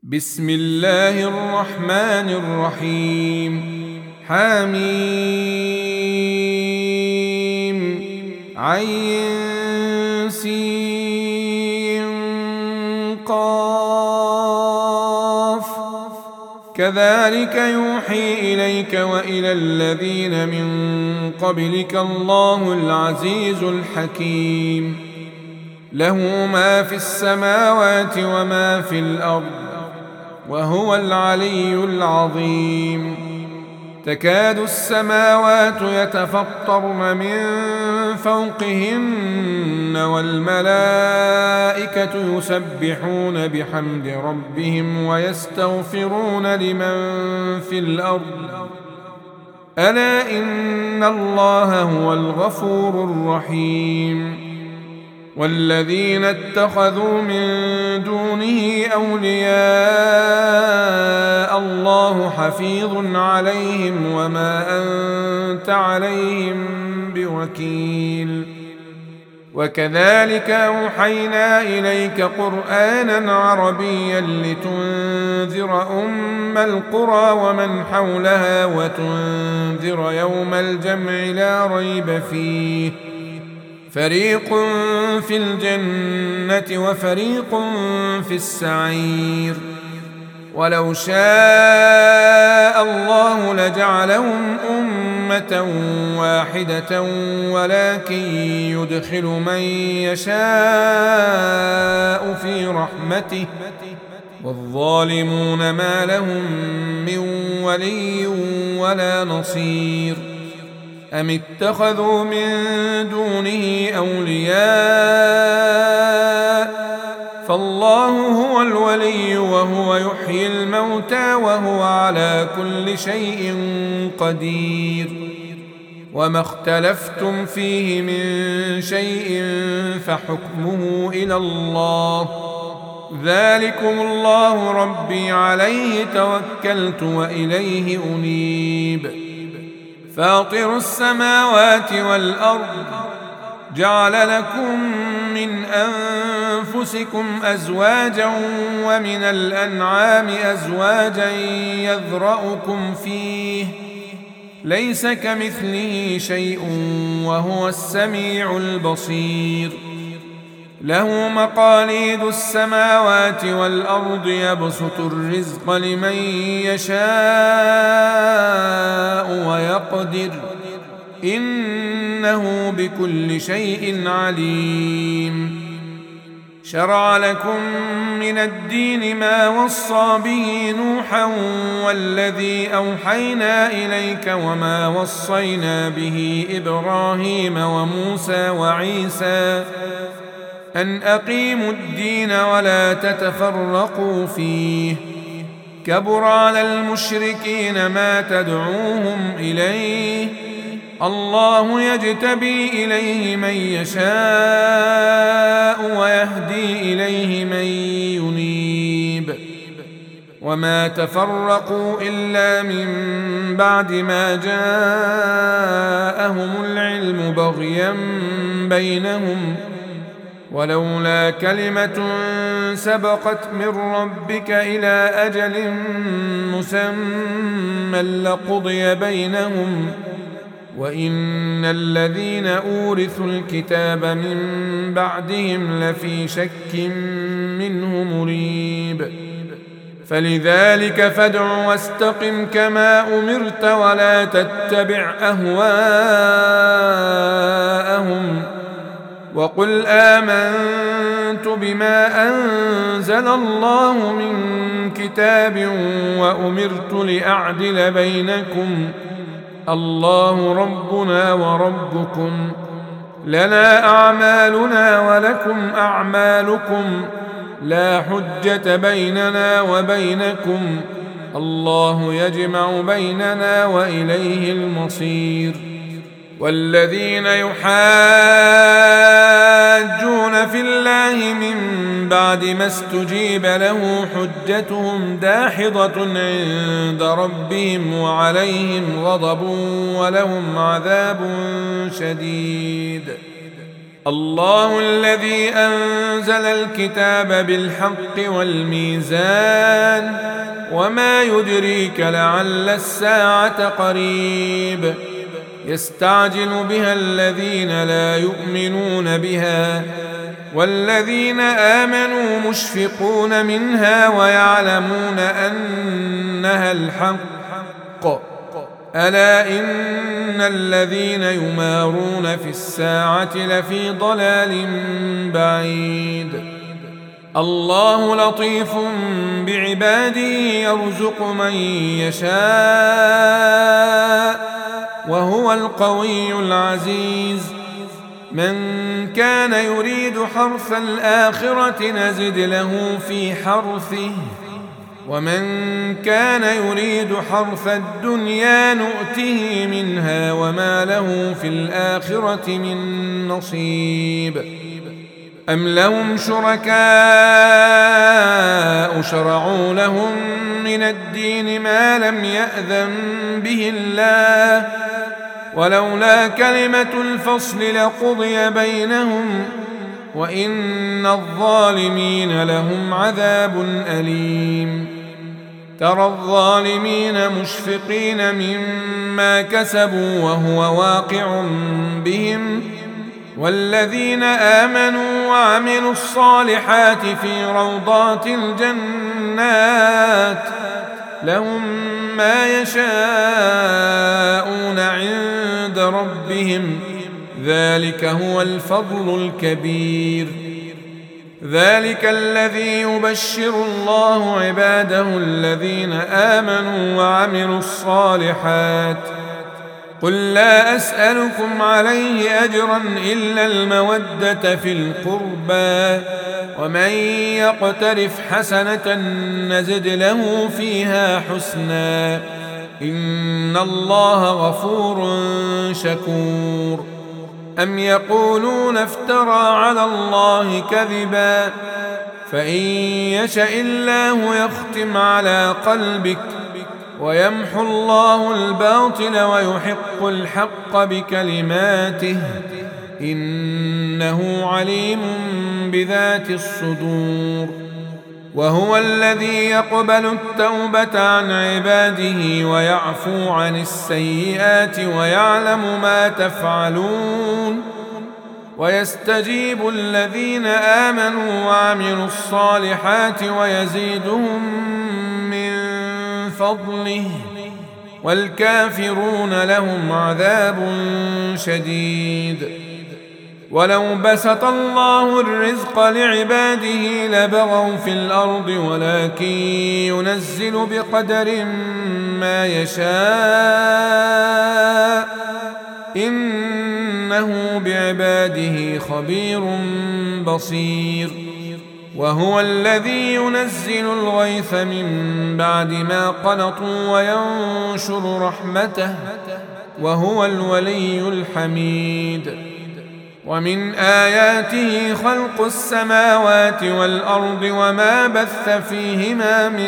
بسم الله الرحمن الرحيم حميم عين سين قاف كذلك يوحي إليك وإلى الذين من قبلك الله العزيز الحكيم له ما في السماوات وما في الأرض وهو العلي العظيم تكاد السماوات يتفطرن من فوقهن والملائكة يسبحون بحمد ربهم ويستغفرون لمن في الأرض ألا إن الله هو الغفور الرحيم والذين اتخذوا من دونه أولياء الله حفيظ عليهم وما أنت عليهم بوكيل وكذلك أوحينا إليك قرآنا عربيا لتنذر أم القرى ومن حولها وتنذر يوم الجمع لا ريب فيه فريق في الجنة وفريق في السعير ولو شاء الله لجعلهم أمة واحدة ولكن يدخل من يشاء في رحمته والظالمون ما لهم من ولي ولا نصير أم اتخذوا من دونه أولياء فالله هو الولي وهو يحيي الموتى وهو على كل شيء قدير وما اختلفتم فيه من شيء فحكمه إلى الله ذلكم الله ربي عليه توكلت وإليه أنيب فاطر السماوات والأرض جعل لكم من أنفسكم أزواجا ومن الأنعام أزواجا يذرأكم فيه ليس كمثله شيء وهو السميع البصير له مقاليد السماوات والأرض يبسط الرزق لمن يشاء ويقدر إنه بكل شيء عليم شرع لكم من الدين ما وصى به نوحا والذي أوحينا إليك وما وصينا به إبراهيم وموسى وعيسى أن أقيموا الدين ولا تتفرقوا فيه كبر على المشركين ما تدعوهم إليه الله يجتبي إليه من يشاء ويهدي إليه من ينيب وما تفرقوا إلا من بعد ما جاءهم العلم بغيا بينهم ولولا كلمة سبقت من ربك إلى أجل مسمى لقضي بينهم وإن الذين أورثوا الكتاب من بعدهم لفي شك منه مريب فلذلك فادع واستقم كما أمرت ولا تتبع أهواءهم وقل آمنت بما أنزل الله من كتاب وأمرت لأعدل بينكم الله ربنا وربكم لنا أعمالنا ولكم أعمالكم لا حجة بيننا وبينكم الله يجمع بيننا وإليه المصير والذين يحاجون في الله من بعد ما استجيب له حجتهم داحضة عند ربهم وعليهم غضب ولهم عذاب شديد الله الذي أنزل الكتاب بالحق والميزان وما يدريك لعل الساعة قريب يستعجل بها الذين لا يؤمنون بها والذين آمنوا مشفقون منها ويعلمون أنها الحق ألا إن الذين يمارون في الساعة لفي ضلال بعيد الله لطيف بعباده يرزق من يشاء وهو القوي العزيز من كان يريد حرث الآخرة نزد له في حرثه ومن كان يريد حرث الدنيا نؤته منها وما له في الآخرة من نصيب أم لهم شركاء شرعوا لهم من الدين ما لم يأذن به الله ولولا كلمة الفصل لقضي بينهم وإن الظالمين لهم عذاب أليم ترى الظالمين مشفقين مما كسبوا وهو واقع بهم والذين آمنوا وعملوا الصالحات في روضات الجنات لهم ما يشاءون عند ربهم ذلك هو الفضل الكبير ذلك الذي يبشر الله عباده الذين آمنوا وعملوا الصالحات قل لا أسألكم عليه أجرا إلا المودة في القربى ومن يقترف حسنة نزد له فيها حسنا إن الله غفور شكور أم يقولون افترى على الله كذبا فإن يشأ الله يختم على قلبك ويمحو الله الباطل ويحق الحق بكلماته إنه عليم بذات الصدور وهو الذي يقبل التوبة عن عباده ويعفو عن السيئات ويعلم ما تفعلون ويستجيب الذين آمنوا وعملوا الصالحات ويزيدهم من فضله والكافرون لهم عذاب شديد ولو بسط الله الرزق لعباده لبغوا في الأرض ولكن ينزل بقدر ما يشاء إنه بعباده خبير بصير وهو الذي ينزل الغيث من بعد ما قنطوا وينشر رحمته وهو الولي الحميد ومن آياته خلق السماوات والأرض وما بث فيهما من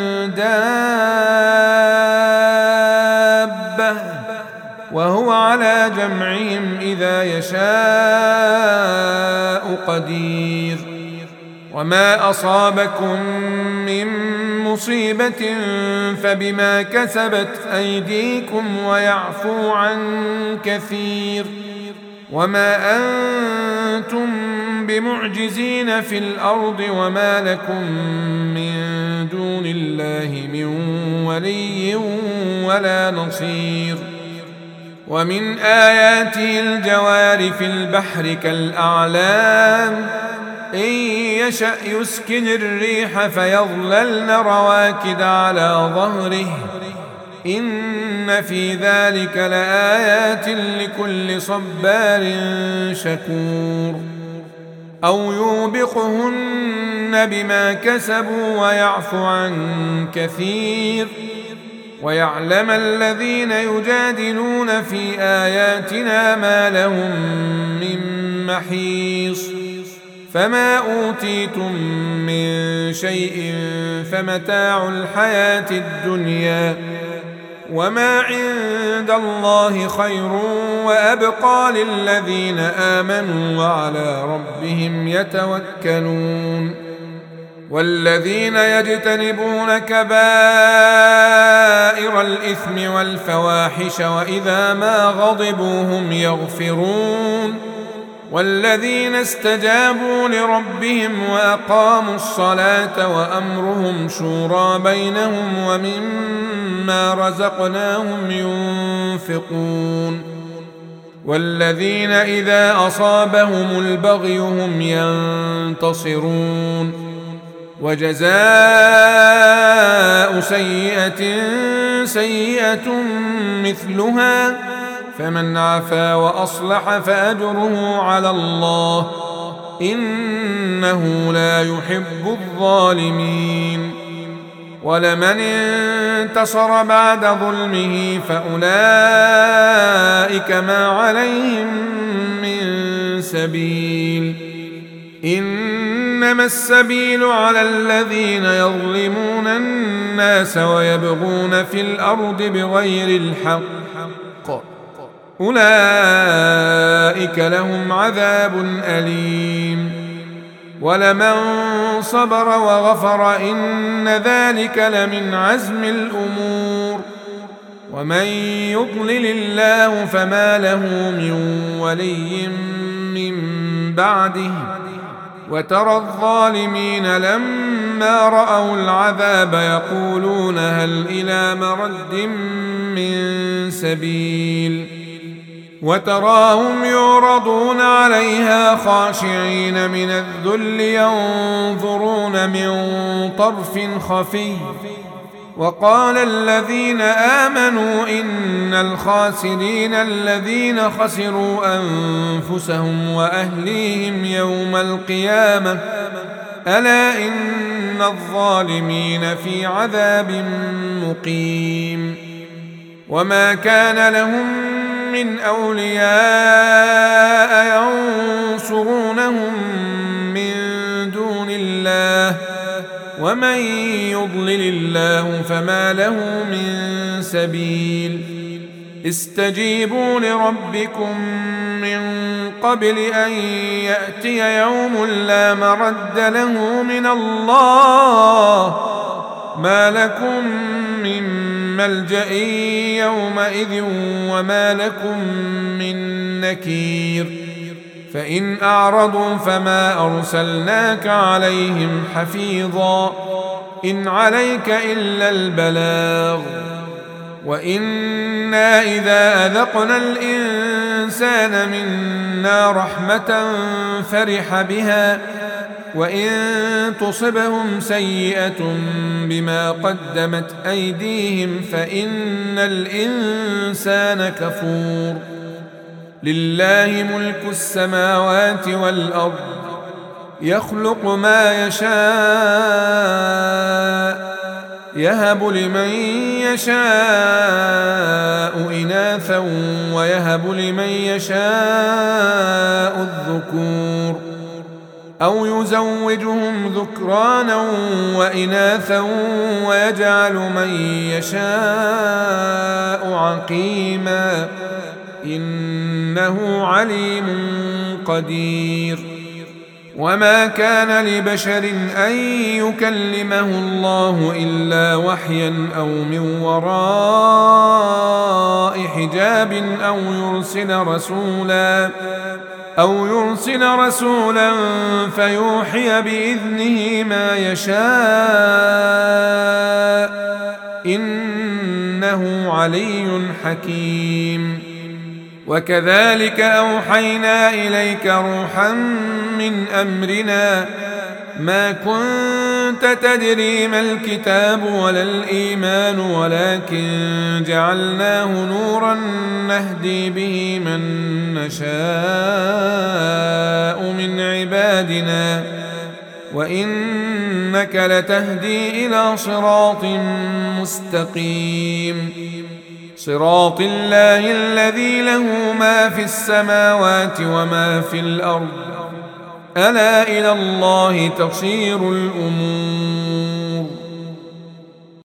دابة وهو على جمعهم إذا يشاء قدير وما أصابكم من مصيبة فبما كسبت أيديكم ويعفو عن كثير وما أنتم بمعجزين في الأرض وما لكم من دون الله من ولي ولا نصير ومن آياته الجوار في البحر كالأعلام إن يشأ يسكن الريح فيظللن رواكد على ظهره إن في ذلك لآيات لكل صبار شكور أو يوبقهن بما كسبوا ويعفو عن كثير ويعلم الذين يجادلون في آياتنا ما لهم من محيص فما أوتيتم من شيء فمتاع الحياة الدنيا وما عند الله خير وأبقى للذين آمنوا وعلى ربهم يتوكلون والذين يجتنبون كبائر الإثم والفواحش وإذا ما غضبوا هم يغفرون والذين استجابوا لربهم وأقاموا الصلاة وأمرهم شورى بينهم ومما رزقناهم ينفقون والذين إذا أصابهم البغي هم ينتصرون وجزاء سيئة سيئة مثلها فمن عفا وأصلح فأجره على الله إنه لا يحب الظالمين ولمن انتصر بعد ظلمه فأولئك ما عليهم من سبيل إنما السبيل على الذين يظلمون الناس ويبغون في الأرض بغير الحق أولئك لهم عذاب أليم ولمن صبر وغفر إن ذلك لمن عزم الأمور ومن يضلل الله فما له من ولي من بعده وترى الظالمين لما رأوا العذاب يقولون هل إلى مرد من سبيل وتراهم يعرضون عليها خاشعين من الذل ينظرون من طرف خفي وقال الذين آمنوا إن الخاسرين الذين خسروا أنفسهم وأهليهم يوم القيامة ألا إن الظالمين في عذاب مقيم وما كان لهم من أولياء ينصرونهم من دون الله ومن يضلل الله فما له من سبيل استجيبوا لربكم من قبل أن يأتي يوم لا مرد له من الله ما لكم من ملجأ يومئذ وما لكم من نكير فإن أعرضوا فما أرسلناك عليهم حفيظا إن عليك إلا البلاغ وإنا إذا أذقنا الإنسان منا رحمة فرح بها وإن تصبهم سيئة بما قدمت أيديهم فإن الإنسان كفور لله ملك السماوات والأرض يخلق ما يشاء يهب لمن يشاء إناثا ويهب لمن يشاء الذكور أو يزوجهم ذكرانا وإناثا ويجعل من يشاء عقيما إنه عليم قدير وما كان لبشر أن يكلمه الله إلا وحيا أو من وراء حجاب أو يرسل رسولا فيوحي بإذنه ما يشاء إنه علي حكيم وكذلك أوحينا إليك روحا من أمرنا ما كنت تدري ما الكتاب ولا الإيمان ولكن جعلناه نورا نهدي به من نشاء من عبادنا وإنك لتهدي إلى صراط مستقيم صراط الله الذي له ما في السماوات وما في الأرض ألا إلى الله تصير الأمور